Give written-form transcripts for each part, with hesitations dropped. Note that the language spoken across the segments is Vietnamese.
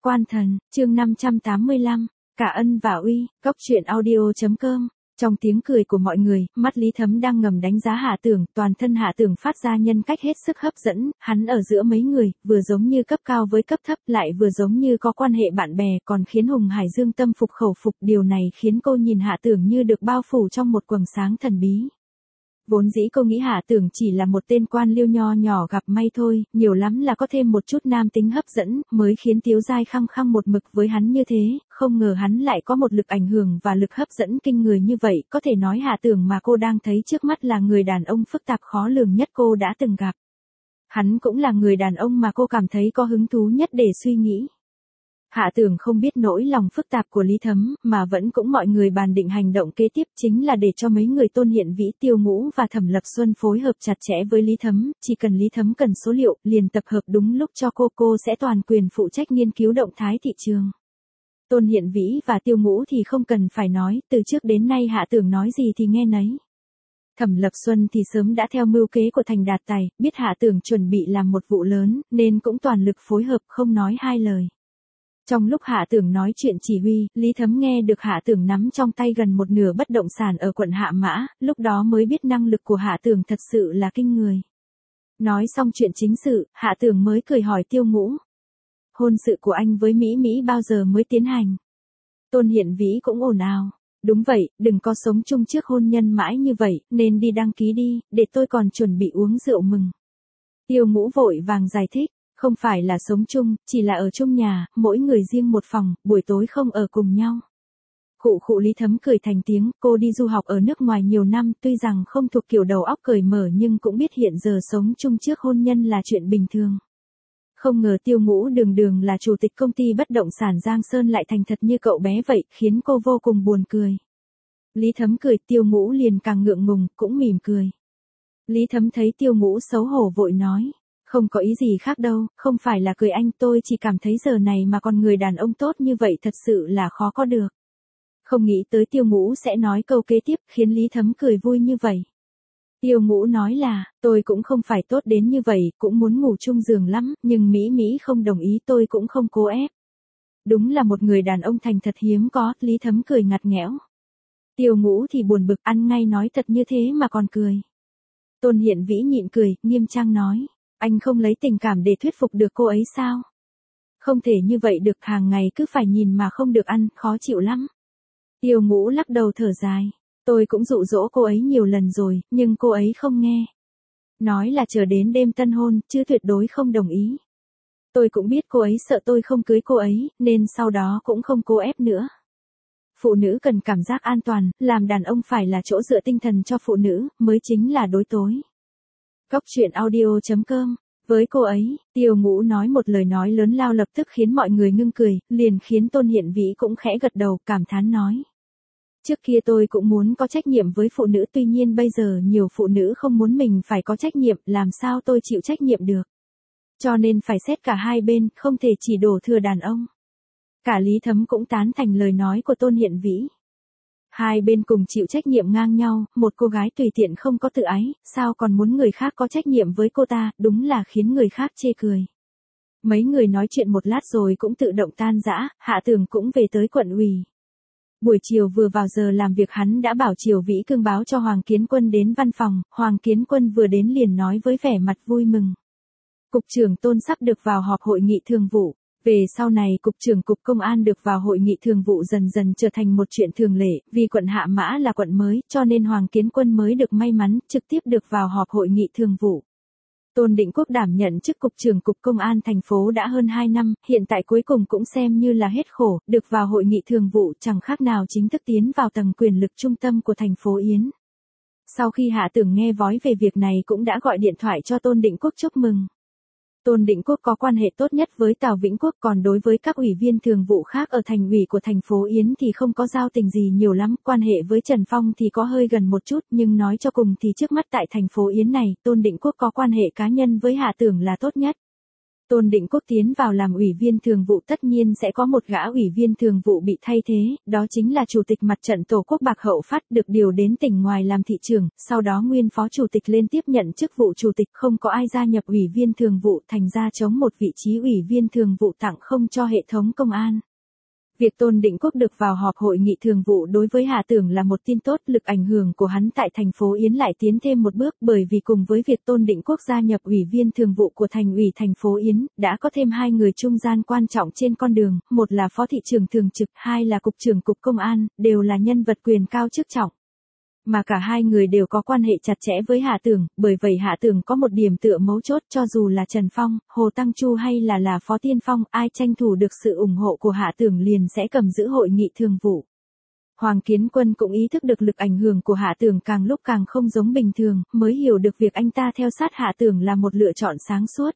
Quan Thần, chương 585, Cả ân và uy, Góc truyện audio.com. Trong tiếng cười của mọi người, mắt Lý Thấm đang ngầm đánh giá Hạ Tưởng, toàn thân Hạ Tưởng phát ra nhân cách hết sức hấp dẫn, hắn ở giữa mấy người, vừa giống như cấp cao với cấp thấp, lại vừa giống như có quan hệ bạn bè, còn khiến Hùng Hải Dương tâm phục khẩu phục, điều này khiến cô nhìn Hạ Tưởng như được bao phủ trong một quầng sáng thần bí. Vốn dĩ cô nghĩ Hạ Tưởng chỉ là một tên quan liêu nho nhỏ gặp may thôi, nhiều lắm là có thêm một chút nam tính hấp dẫn, mới khiến Tiếu Giai khăng khăng một mực với hắn như thế, không ngờ hắn lại có một lực ảnh hưởng và lực hấp dẫn kinh người như vậy, có thể nói Hạ Tưởng mà cô đang thấy trước mắt là người đàn ông phức tạp khó lường nhất cô đã từng gặp. Hắn cũng là người đàn ông mà cô cảm thấy có hứng thú nhất để suy nghĩ. Hạ Tưởng không biết nỗi lòng phức tạp của Lý Thấm, mà vẫn cũng mọi người bàn định hành động kế tiếp chính là để cho mấy người Tôn Hiện Vĩ, Tiêu Ngũ và Thẩm Lập Xuân phối hợp chặt chẽ với Lý Thấm, chỉ cần Lý Thấm cần số liệu, liền tập hợp đúng lúc cho cô sẽ toàn quyền phụ trách nghiên cứu động thái thị trường. Tôn Hiện Vĩ và Tiêu Ngũ thì không cần phải nói, từ trước đến nay Hạ Tưởng nói gì thì nghe nấy. Thẩm Lập Xuân thì sớm đã theo mưu kế của Thành Đạt Tài, biết Hạ Tưởng chuẩn bị làm một vụ lớn, nên cũng toàn lực phối hợp không nói hai lời. Trong lúc Hạ Tưởng nói chuyện chỉ huy, Lý Thấm nghe được Hạ Tưởng nắm trong tay gần một nửa bất động sản ở quận Hạ Mã, lúc đó mới biết năng lực của Hạ Tưởng thật sự là kinh người. Nói xong chuyện chính sự, Hạ Tưởng mới cười hỏi Tiêu Ngũ. Hôn sự của anh với Mỹ Mỹ bao giờ mới tiến hành? Tôn Hiện Vĩ cũng ồn ào. Đúng vậy, đừng có sống chung trước hôn nhân mãi như vậy, nên đi đăng ký đi, để tôi còn chuẩn bị uống rượu mừng. Tiêu Ngũ vội vàng giải thích. Không phải là sống chung, chỉ là ở chung nhà, mỗi người riêng một phòng, buổi tối không ở cùng nhau. Khụ Lý Thấm cười thành tiếng, cô đi du học ở nước ngoài nhiều năm, tuy rằng không thuộc kiểu đầu óc cởi mở nhưng cũng biết hiện giờ sống chung trước hôn nhân là chuyện bình thường. Không ngờ Tiêu Ngũ đường là chủ tịch công ty bất động sản Giang Sơn lại thành thật như cậu bé vậy, khiến cô vô cùng buồn cười. Lý Thấm cười, Tiêu Ngũ liền càng ngượng ngùng, cũng mỉm cười. Lý Thấm thấy Tiêu Ngũ xấu hổ vội nói. Không có ý gì khác đâu, không phải là cười anh, tôi chỉ cảm thấy giờ này mà còn người đàn ông tốt như vậy thật sự là khó có được. Không nghĩ tới Tiêu Ngũ sẽ nói câu kế tiếp, khiến Lý Thấm cười vui như vậy. Tiêu Ngũ nói là, tôi cũng không phải tốt đến như vậy, cũng muốn ngủ chung giường lắm, nhưng Mỹ không đồng ý, tôi cũng không cố ép. Đúng là một người đàn ông thành thật hiếm có, Lý Thấm cười ngặt nghẽo. Tiêu Ngũ thì buồn bực, ăn ngay nói thật như thế mà còn cười. Tôn Hiện Vĩ nhịn cười, nghiêm trang nói. Anh không lấy tình cảm để thuyết phục được cô ấy sao? Không thể như vậy được, hàng ngày cứ phải nhìn mà không được ăn, khó chịu lắm. Tiêu Ngũ lắc đầu thở dài. Tôi cũng dụ dỗ cô ấy nhiều lần rồi, nhưng cô ấy không nghe. Nói là chờ đến đêm tân hôn, chứ tuyệt đối không đồng ý. Tôi cũng biết cô ấy sợ tôi không cưới cô ấy, nên sau đó cũng không cố ép nữa. Phụ nữ cần cảm giác an toàn, làm đàn ông phải là chỗ dựa tinh thần cho phụ nữ, mới chính là đối tối. Góc truyện audio.com. Với cô ấy, Tiêu Ngũ nói một lời nói lớn lao lập tức khiến mọi người ngưng cười, liền khiến Tôn Hiện Vĩ cũng khẽ gật đầu, cảm thán nói. Trước kia tôi cũng muốn có trách nhiệm với phụ nữ, tuy nhiên bây giờ nhiều phụ nữ không muốn mình phải có trách nhiệm, làm sao tôi chịu trách nhiệm được. Cho nên phải xét cả hai bên, không thể chỉ đổ thừa đàn ông. Cả Lý Thấm cũng tán thành lời nói của Tôn Hiện Vĩ. Hai bên cùng chịu trách nhiệm ngang nhau, một cô gái tùy tiện không có tự ái, sao còn muốn người khác có trách nhiệm với cô ta, đúng là khiến người khác chê cười. Mấy người nói chuyện một lát rồi cũng tự động tan rã, Hạ Tưởng cũng về tới quận ủy. Buổi chiều vừa vào giờ làm việc hắn đã bảo Triều Vĩ Cương báo cho Hoàng Kiến Quân đến văn phòng, Hoàng Kiến Quân vừa đến liền nói với vẻ mặt vui mừng. Cục trưởng Tôn sắp được vào họp hội nghị thường vụ. Về sau này Cục trưởng Cục Công an được vào hội nghị thường vụ dần dần trở thành một chuyện thường lệ, vì quận Hạ Mã là quận mới, cho nên Hoàng Kiến Quân mới được may mắn, trực tiếp được vào họp hội nghị thường vụ. Tôn Định Quốc đảm nhận chức Cục trưởng Cục Công an thành phố đã hơn 2 năm, hiện tại cuối cùng cũng xem như là hết khổ, được vào hội nghị thường vụ chẳng khác nào chính thức tiến vào tầng quyền lực trung tâm của thành phố Yến. Sau khi Hạ Tưởng nghe vói về việc này cũng đã gọi điện thoại cho Tôn Định Quốc chúc mừng. Tôn Định Quốc có quan hệ tốt nhất với Tào Vĩnh Quốc, còn đối với các ủy viên thường vụ khác ở thành ủy của thành phố Yến thì không có giao tình gì nhiều lắm, quan hệ với Trần Phong thì có hơi gần một chút, nhưng nói cho cùng thì trước mắt tại thành phố Yến này, Tôn Định Quốc có quan hệ cá nhân với Hạ Tưởng là tốt nhất. Tôn Định Quốc tiến vào làm ủy viên thường vụ tất nhiên sẽ có một gã ủy viên thường vụ bị thay thế, đó chính là Chủ tịch Mặt trận Tổ quốc Bạc Hậu Phát được điều đến tỉnh ngoài làm thị trưởng, sau đó nguyên phó chủ tịch lên tiếp nhận chức vụ chủ tịch, không có ai gia nhập ủy viên thường vụ, thành ra chống một vị trí ủy viên thường vụ tặng không cho hệ thống công an. Việc Tôn Định Quốc được vào họp hội nghị thường vụ đối với Hà Tưởng là một tin tốt, lực ảnh hưởng của hắn tại thành phố Yến lại tiến thêm một bước, bởi vì cùng với việc Tôn Định Quốc gia nhập ủy viên thường vụ của thành ủy thành phố Yến, đã có thêm hai người trung gian quan trọng trên con đường, một là phó thị trưởng thường trực, hai là cục trưởng cục công an, đều là nhân vật quyền cao chức trọng. Mà cả hai người đều có quan hệ chặt chẽ với Hạ Tưởng, bởi vậy Hạ Tưởng có một điểm tựa mấu chốt, cho dù là Trần Phong, Hồ Tăng Chu hay là Phó Tiên Phong, ai tranh thủ được sự ủng hộ của Hạ Tưởng liền sẽ cầm giữ hội nghị thường vụ. Hoàng Kiến Quân cũng ý thức được lực ảnh hưởng của Hạ Tưởng càng lúc càng không giống bình thường, mới hiểu được việc anh ta theo sát Hạ Tưởng là một lựa chọn sáng suốt.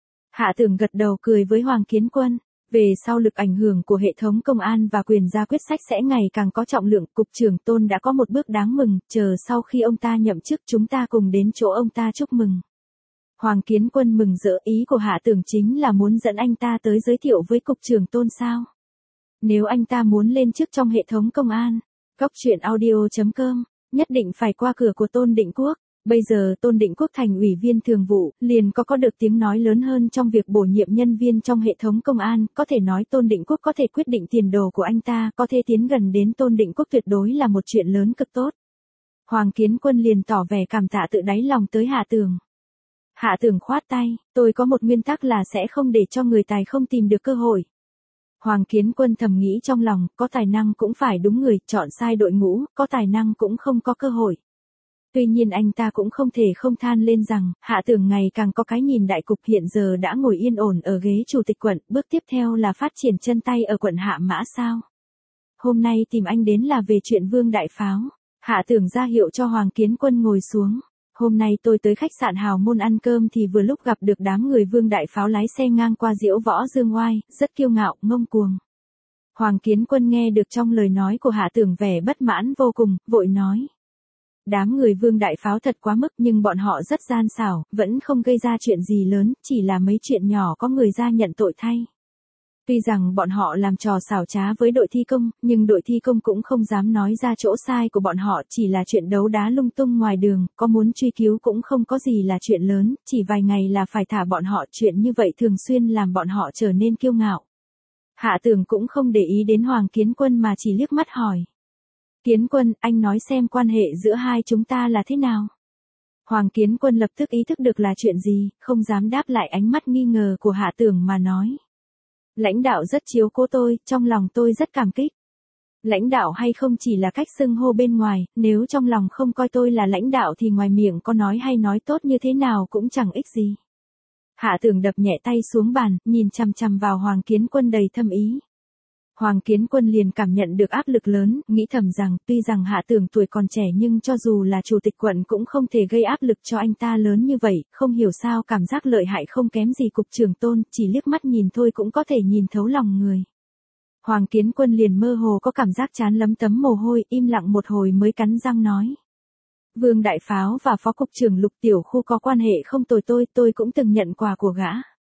Hạ Tưởng gật đầu cười với Hoàng Kiến Quân. Về sau lực ảnh hưởng của hệ thống công an và quyền ra quyết sách sẽ ngày càng có trọng lượng, cục trưởng Tôn đã có một bước đáng mừng, chờ sau khi ông ta nhậm chức chúng ta cùng đến chỗ ông ta chúc mừng. Hoàng Kiến Quân mừng rỡ, ý của Hạ Tưởng chính là muốn dẫn anh ta tới giới thiệu với cục trưởng Tôn sao? Nếu anh ta muốn lên chức trong hệ thống công an, Goctruyện.audio.com, nhất định phải qua cửa của Tôn Định Quốc. Bây giờ Tôn Định Quốc thành ủy viên thường vụ, liền có được tiếng nói lớn hơn trong việc bổ nhiệm nhân viên trong hệ thống công an, có thể nói Tôn Định Quốc có thể quyết định tiền đồ của anh ta, có thể tiến gần đến Tôn Định Quốc tuyệt đối là một chuyện lớn cực tốt. Hoàng Kiến Quân liền tỏ vẻ cảm tạ tự đáy lòng tới Hạ Tưởng. Hạ Tưởng khoát tay, tôi có một nguyên tắc là sẽ không để cho người tài không tìm được cơ hội. Hoàng Kiến Quân thầm nghĩ trong lòng, có tài năng cũng phải đúng người, chọn sai đội ngũ, có tài năng cũng không có cơ hội. Tuy nhiên anh ta cũng không thể không than lên rằng, Hạ Tưởng ngày càng có cái nhìn đại cục, hiện giờ đã ngồi yên ổn ở ghế chủ tịch quận, bước tiếp theo là phát triển chân tay ở quận Hạ Mã sao? Hôm nay tìm anh đến là về chuyện Vương Đại Pháo. Hạ Tưởng ra hiệu cho Hoàng Kiến Quân ngồi xuống. Hôm nay tôi tới khách sạn Hào Môn ăn cơm thì vừa lúc gặp được đám người Vương Đại Pháo lái xe ngang qua diễu võ dương oai, rất kiêu ngạo, ngông cuồng. Hoàng Kiến Quân nghe được trong lời nói của Hạ Tưởng vẻ bất mãn vô cùng, vội nói. Đám người Vương Đại Pháo thật quá mức, nhưng bọn họ rất gian xảo, vẫn không gây ra chuyện gì lớn, chỉ là mấy chuyện nhỏ có người ra nhận tội thay. Tuy rằng bọn họ làm trò xảo trá với đội thi công, nhưng đội thi công cũng không dám nói ra chỗ sai của bọn họ, chỉ là chuyện đấu đá lung tung ngoài đường, có muốn truy cứu cũng không có gì là chuyện lớn, chỉ vài ngày là phải thả bọn họ, chuyện như vậy thường xuyên làm bọn họ trở nên kiêu ngạo. Hạ Tưởng cũng không để ý đến Hoàng Kiến Quân mà chỉ liếc mắt hỏi. Kiến Quân, anh nói xem quan hệ giữa hai chúng ta là thế nào? Hoàng Kiến Quân lập tức ý thức được là chuyện gì, không dám đáp lại ánh mắt nghi ngờ của Hạ Tưởng mà nói. Lãnh đạo rất chiếu cố tôi, trong lòng tôi rất cảm kích. Lãnh đạo hay không chỉ là cách xưng hô bên ngoài, nếu trong lòng không coi tôi là lãnh đạo thì ngoài miệng có nói hay nói tốt như thế nào cũng chẳng ích gì. Hạ Tưởng đập nhẹ tay xuống bàn, nhìn chằm chằm vào Hoàng Kiến Quân đầy thâm ý. Hoàng Kiến Quân liền cảm nhận được áp lực lớn, nghĩ thầm rằng tuy rằng Hạ Tưởng tuổi còn trẻ nhưng cho dù là chủ tịch quận cũng không thể gây áp lực cho anh ta lớn như vậy, không hiểu sao cảm giác lợi hại không kém gì cục trưởng Tôn, chỉ liếc mắt nhìn thôi cũng có thể nhìn thấu lòng người. Hoàng Kiến Quân liền mơ hồ có cảm giác chán lấm tấm mồ hôi, im lặng một hồi mới cắn răng nói. Vương Đại Pháo và Phó Cục trưởng Lục Tiểu Khu có quan hệ không tồi, tôi cũng từng nhận quà của gã.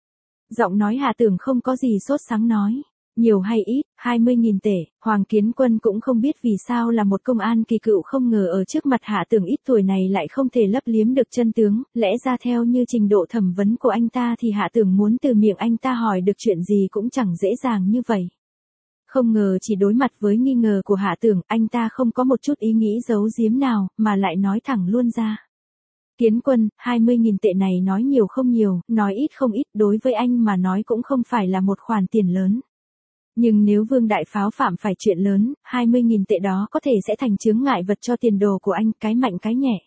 Giọng nói Hạ Tưởng không có gì sốt sắng nói. Nhiều hay ít, 20.000 tể, Hoàng Kiến Quân cũng không biết vì sao là một công an kỳ cựu không ngờ ở trước mặt Hạ Tưởng ít tuổi này lại không thể lấp liếm được chân tướng, lẽ ra theo như trình độ thẩm vấn của anh ta thì Hạ Tưởng muốn từ miệng anh ta hỏi được chuyện gì cũng chẳng dễ dàng như vậy. Không ngờ chỉ đối mặt với nghi ngờ của Hạ Tưởng, anh ta không có một chút ý nghĩ giấu giếm nào, mà lại nói thẳng luôn ra. Kiến Quân, 20.000 tệ này nói nhiều không nhiều, nói ít không ít, đối với anh mà nói cũng không phải là một khoản tiền lớn. Nhưng nếu Vương Đại Pháo phạm phải chuyện lớn, 20.000 tệ đó có thể sẽ thành chướng ngại vật cho tiền đồ của anh, cái mạnh cái nhẹ.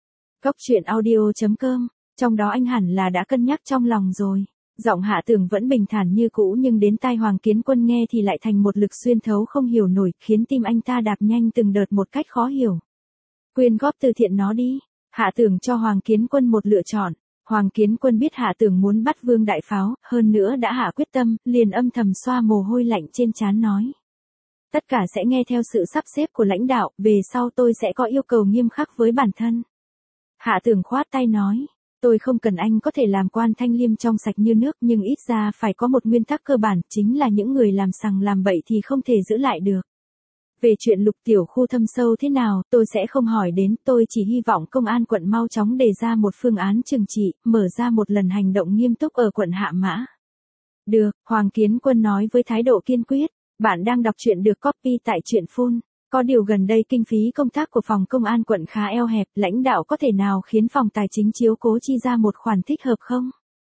Goctruyện.audio.com, trong đó anh hẳn là đã cân nhắc trong lòng rồi. Giọng Hạ Tưởng vẫn bình thản như cũ nhưng đến tai Hoàng Kiến Quân nghe thì lại thành một lực xuyên thấu không hiểu nổi, khiến tim anh ta đạp nhanh từng đợt một cách khó hiểu. Quyên góp từ thiện nó đi. Hạ Tưởng cho Hoàng Kiến Quân một lựa chọn. Hoàng Kiến Quân biết Hạ Tưởng muốn bắt Vương Đại Pháo, hơn nữa đã hạ quyết tâm, liền âm thầm xoa mồ hôi lạnh trên trán nói. Tất cả sẽ nghe theo sự sắp xếp của lãnh đạo, về sau tôi sẽ có yêu cầu nghiêm khắc với bản thân. Hạ Tưởng khoát tay nói. Tôi không cần anh có thể làm quan thanh liêm trong sạch như nước, nhưng ít ra phải có một nguyên tắc cơ bản, chính là những người làm sằng làm bậy thì không thể giữ lại được. Về chuyện Lục tiểu khu thâm sâu thế nào, tôi sẽ không hỏi đến, tôi chỉ hy vọng công an quận mau chóng đề ra một phương án trừng trị, mở ra một lần hành động nghiêm túc ở quận Hạ Mã. Được, Hoàng Kiến Quân nói với thái độ kiên quyết. Bạn đang đọc truyện được copy tại truyện Phun. Có điều gần đây kinh phí công tác của phòng công an quận khá eo hẹp, lãnh đạo có thể nào khiến phòng tài chính chiếu cố chi ra một khoản thích hợp không?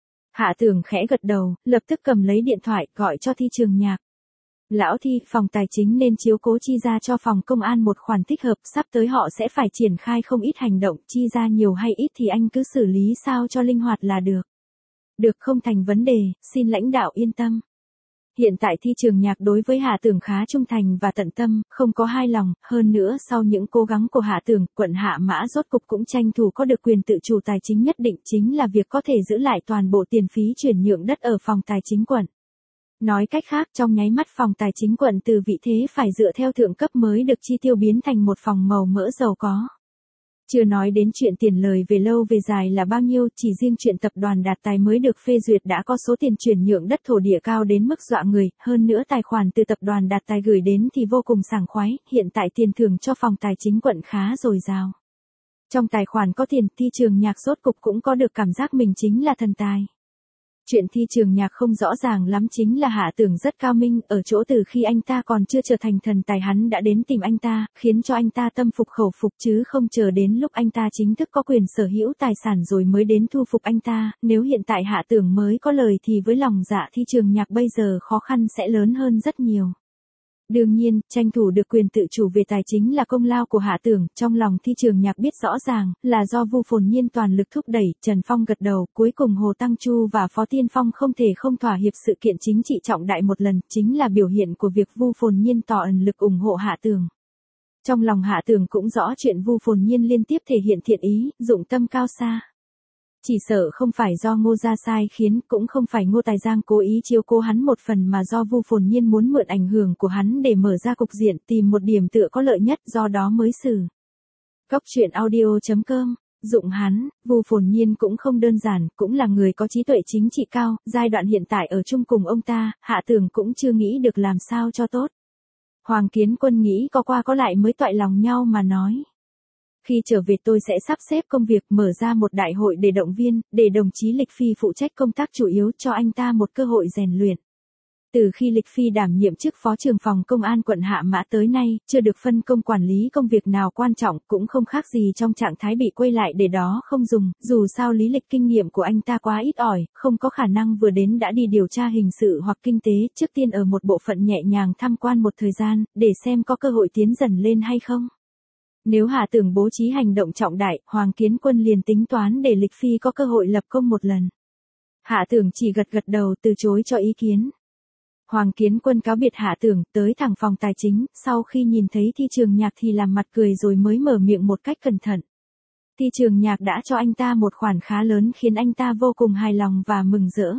Hạ Tưởng khẽ gật đầu, lập tức cầm lấy điện thoại, gọi cho Thi Trường Nhạc. Lão Thi, phòng tài chính nên chiếu cố chi ra cho phòng công an một khoản thích hợp, sắp tới họ sẽ phải triển khai không ít hành động, chi ra nhiều hay ít thì anh cứ xử lý sao cho linh hoạt là được. Được, không thành vấn đề, xin lãnh đạo yên tâm. Hiện tại Thi Trường Nhạc đối với Hạ Tưởng khá trung thành và tận tâm, không có hai lòng, hơn nữa sau những cố gắng của Hạ Tưởng, quận Hạ Mã rốt cục cũng tranh thủ có được quyền tự chủ tài chính nhất định, chính là việc có thể giữ lại toàn bộ tiền phí chuyển nhượng đất ở phòng tài chính quận. Nói cách khác, trong nháy mắt phòng tài chính quận từ vị thế phải dựa theo thượng cấp mới được chi tiêu biến thành một phòng màu mỡ giàu có. Chưa nói đến chuyện tiền lời về lâu về dài là bao nhiêu, chỉ riêng chuyện tập đoàn Đạt Tài mới được phê duyệt đã có số tiền chuyển nhượng đất thổ địa cao đến mức dọa người, hơn nữa tài khoản từ tập đoàn Đạt Tài gửi đến thì vô cùng sảng khoái, hiện tại tiền thưởng cho phòng tài chính quận khá dồi dào. Trong tài khoản có tiền, Thi Trường Nhạc rốt cục cũng có được cảm giác mình chính là thần tài. Chuyện Thi Trường Nhạc không rõ ràng lắm chính là Hạ Tưởng rất cao minh, ở chỗ từ khi anh ta còn chưa trở thành thần tài hắn đã đến tìm anh ta, khiến cho anh ta tâm phục khẩu phục chứ không chờ đến lúc anh ta chính thức có quyền sở hữu tài sản rồi mới đến thu phục anh ta, nếu hiện tại Hạ Tưởng mới có lời thì với lòng dạ Thi Trường Nhạc bây giờ khó khăn sẽ lớn hơn rất nhiều. Đương nhiên, tranh thủ được quyền tự chủ về tài chính là công lao của Hạ Tưởng, trong lòng Thi Trường Nhạc biết rõ ràng, là do Vu Phồn Nhiên toàn lực thúc đẩy, Trần Phong gật đầu, cuối cùng Hồ Tăng Chu và Phó Tiên Phong không thể không thỏa hiệp sự kiện chính trị trọng đại một lần, chính là biểu hiện của việc Vu Phồn Nhiên tỏ ẩn lực ủng hộ Hạ Tưởng. Trong lòng Hạ Tưởng cũng rõ chuyện Vu Phồn Nhiên liên tiếp thể hiện thiện ý, dụng tâm cao xa. Chỉ sợ không phải do Ngô Gia sai khiến, cũng không phải Ngô Tài Giang cố ý chiếu cố hắn một phần mà do Vu Phồn Nhiên muốn mượn ảnh hưởng của hắn để mở ra cục diện, tìm một điểm tựa có lợi nhất, do đó mới xử. Góc truyện audio.com, dụng hắn, Vu Phồn Nhiên cũng không đơn giản, cũng là người có trí tuệ chính trị cao, giai đoạn hiện tại ở chung cùng ông ta, Hạ Tưởng cũng chưa nghĩ được làm sao cho tốt. Hoàng Kiến Quân nghĩ có qua có lại mới toại lòng nhau mà nói. Khi trở về tôi sẽ sắp xếp công việc, mở ra một đại hội để động viên, để đồng chí Lịch Phi phụ trách công tác chủ yếu, cho anh ta một cơ hội rèn luyện. Từ khi Lịch Phi đảm nhiệm chức phó trưởng phòng công an quận Hạ Mã tới nay, chưa được phân công quản lý công việc nào quan trọng, cũng không khác gì trong trạng thái bị quay lại để đó không dùng, dù sao lý lịch kinh nghiệm của anh ta quá ít ỏi, không có khả năng vừa đến đã đi điều tra hình sự hoặc kinh tế, trước tiên ở một bộ phận nhẹ nhàng tham quan một thời gian, để xem có cơ hội tiến dần lên hay không. Nếu Hạ Tưởng bố trí hành động trọng đại, Hoàng Kiến Quân liền tính toán để Lịch Phi có cơ hội lập công một lần. Hạ Tưởng chỉ gật gật đầu từ chối cho ý kiến. Hoàng Kiến Quân cáo biệt Hạ Tưởng, tới thẳng phòng tài chính, sau khi nhìn thấy Thi Trường Nhạc thì làm mặt cười rồi mới mở miệng một cách cẩn thận. Thi Trường Nhạc đã cho anh ta một khoản khá lớn khiến anh ta vô cùng hài lòng và mừng rỡ.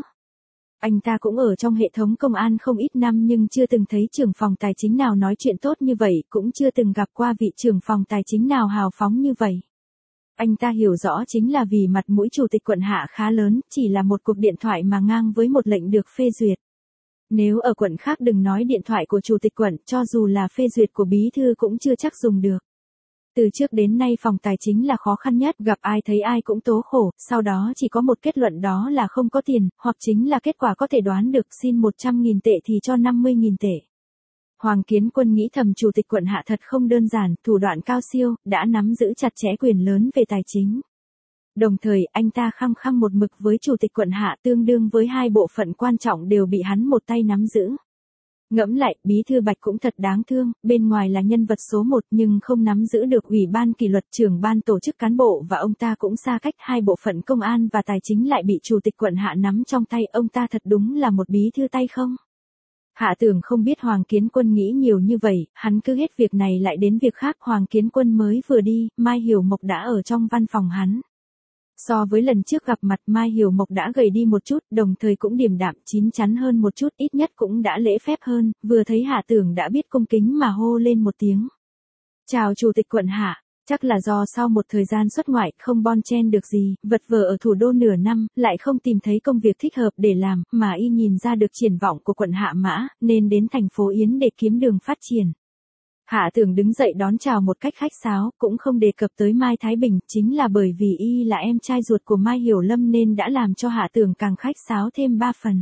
Anh ta cũng ở trong hệ thống công an không ít năm nhưng chưa từng thấy trưởng phòng tài chính nào nói chuyện tốt như vậy, cũng chưa từng gặp qua vị trưởng phòng tài chính nào hào phóng như vậy. Anh ta hiểu rõ chính là vì mặt mũi chủ tịch quận Hạ khá lớn, chỉ là một cuộc điện thoại mà ngang với một lệnh được phê duyệt. Nếu ở quận khác đừng nói điện thoại của chủ tịch quận, cho dù là phê duyệt của bí thư cũng chưa chắc dùng được. Từ trước đến nay phòng tài chính là khó khăn nhất, gặp ai thấy ai cũng tố khổ, sau đó chỉ có một kết luận đó là không có tiền, hoặc chính là kết quả có thể đoán được, xin 100.000 tệ thì cho 50.000 tệ. Hoàng Kiến Quân nghĩ thầm chủ tịch quận Hạ thật không đơn giản, thủ đoạn cao siêu, đã nắm giữ chặt chẽ quyền lớn về tài chính. Đồng thời, anh ta khăng khăng một mực với chủ tịch quận Hạ, tương đương với hai bộ phận quan trọng đều bị hắn một tay nắm giữ. Ngẫm lại, bí thư Bạch cũng thật đáng thương, bên ngoài là nhân vật số 1 nhưng không nắm giữ được ủy ban kỷ luật, trưởng ban tổ chức cán bộ và ông ta cũng xa cách, hai bộ phận công an và tài chính lại bị chủ tịch quận Hạ nắm trong tay, ông ta thật đúng là một bí thư tay không. Hạ Tưởng không biết Hoàng Kiến Quân nghĩ nhiều như vậy, hắn cứ hết việc này lại đến việc khác. Hoàng Kiến Quân mới vừa đi, Mai Hiểu Mộc đã ở trong văn phòng hắn. So với lần trước gặp mặt, Mai Hiểu Mộc đã gầy đi một chút, đồng thời cũng điềm đạm, chín chắn hơn một chút, ít nhất cũng đã lễ phép hơn, vừa thấy Hạ Tưởng đã biết cung kính mà hô lên một tiếng. Chào chủ tịch quận Hạ. Chắc là do sau một thời gian xuất ngoại không bon chen được gì, vật vờ ở thủ đô nửa năm, lại không tìm thấy công việc thích hợp để làm, mà y nhìn ra được triển vọng của quận Hạ Mã, nên đến thành phố Yến để kiếm đường phát triển. Hạ Tường đứng dậy đón chào một cách khách sáo, cũng không đề cập tới Mai Thái Bình, chính là bởi vì y là em trai ruột của Mai Hiểu Lâm nên đã làm cho Hạ Tường càng khách sáo thêm 3 phần.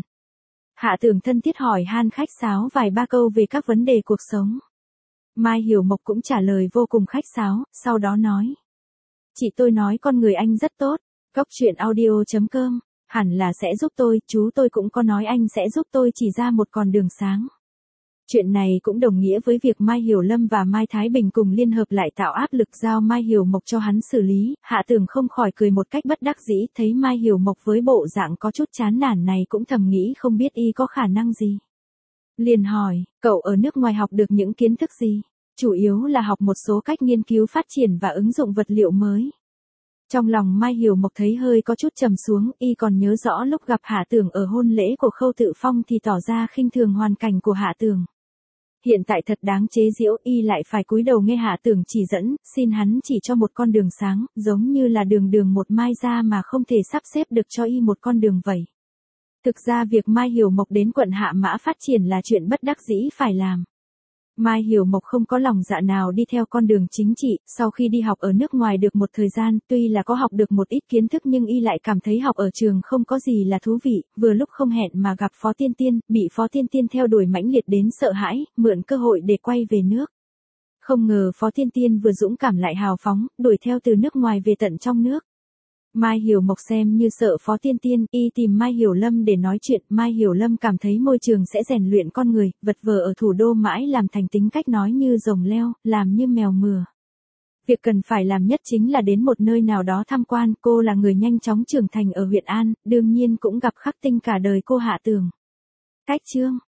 Hạ Tường thân thiết hỏi han khách sáo vài ba câu về các vấn đề cuộc sống. Mai Hiểu Mộc cũng trả lời vô cùng khách sáo, sau đó nói. Chị tôi nói con người anh rất tốt, Cốc Truyện Audio.com, hẳn là sẽ giúp tôi, chú tôi cũng có nói anh sẽ giúp tôi chỉ ra một con đường sáng. Chuyện này cũng đồng nghĩa với việc Mai Hiểu Lâm và Mai Thái Bình cùng liên hợp lại tạo áp lực giao Mai Hiểu Mộc cho hắn xử lý, Hạ Tường không khỏi cười một cách bất đắc dĩ, thấy Mai Hiểu Mộc với bộ dạng có chút chán nản này cũng thầm nghĩ không biết y có khả năng gì. Liền hỏi, cậu ở nước ngoài học được những kiến thức gì? Chủ yếu là học một số cách nghiên cứu phát triển và ứng dụng vật liệu mới. Trong lòng Mai Hiểu Mộc thấy hơi có chút trầm xuống, y còn nhớ rõ lúc gặp Hạ Tường ở hôn lễ của Khâu Tự Phong thì tỏ ra khinh thường hoàn cảnh của Hạ Tường. Hiện tại thật đáng chế giễu, y lại phải cúi đầu nghe Hạ Tường chỉ dẫn, xin hắn chỉ cho một con đường sáng, giống như là đường một Mai ra mà không thể sắp xếp được cho y một con đường vậy. Thực ra việc Mai Hiểu Mộc đến quận Hạ Mã phát triển là chuyện bất đắc dĩ phải làm. Mai Hiểu Mộc không có lòng dạ nào đi theo con đường chính trị, sau khi đi học ở nước ngoài được một thời gian, tuy là có học được một ít kiến thức nhưng y lại cảm thấy học ở trường không có gì là thú vị, vừa lúc không hẹn mà gặp Phó Tiên Tiên, bị Phó Tiên Tiên theo đuổi mãnh liệt đến sợ hãi, mượn cơ hội để quay về nước. Không ngờ Phó Tiên Tiên vừa dũng cảm lại hào phóng, đuổi theo từ nước ngoài về tận trong nước. Mai Hiểu Mộc xem như sợ Phó Tiên Tiên, y tìm Mai Hiểu Lâm để nói chuyện, Mai Hiểu Lâm cảm thấy môi trường sẽ rèn luyện con người, vật vờ ở thủ đô mãi làm thành tính cách nói như rồng leo, làm như mèo mửa. Việc cần phải làm nhất chính là đến một nơi nào đó tham quan, cô là người nhanh chóng trưởng thành ở huyện An, đương nhiên cũng gặp khắc tinh cả đời cô Hạ Tường. Cách chương